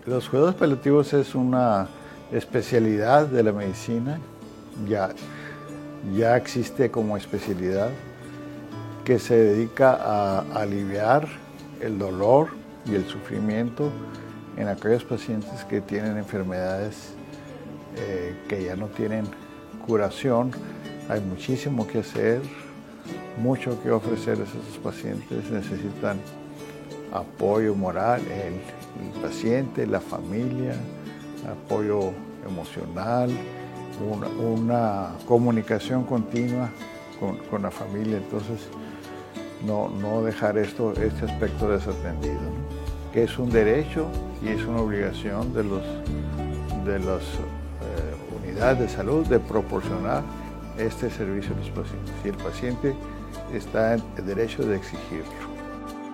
Los cuidados paliativos es una especialidad de la medicina, ya existe como especialidad, que se dedica a aliviar el dolor y el sufrimiento en aquellos pacientes que tienen enfermedades que ya no tienen curación. Hay muchísimo que hacer, mucho que ofrecerles a esos pacientes. Necesitan apoyo moral, el paciente, la familia, apoyo emocional, una comunicación continua con la familia. Entonces, no dejar este aspecto desatendido, ¿no? Que es un derecho y es una obligación de las unidades de salud de proporcionar este servicio a los pacientes. Y el paciente está en el derecho de exigirlo.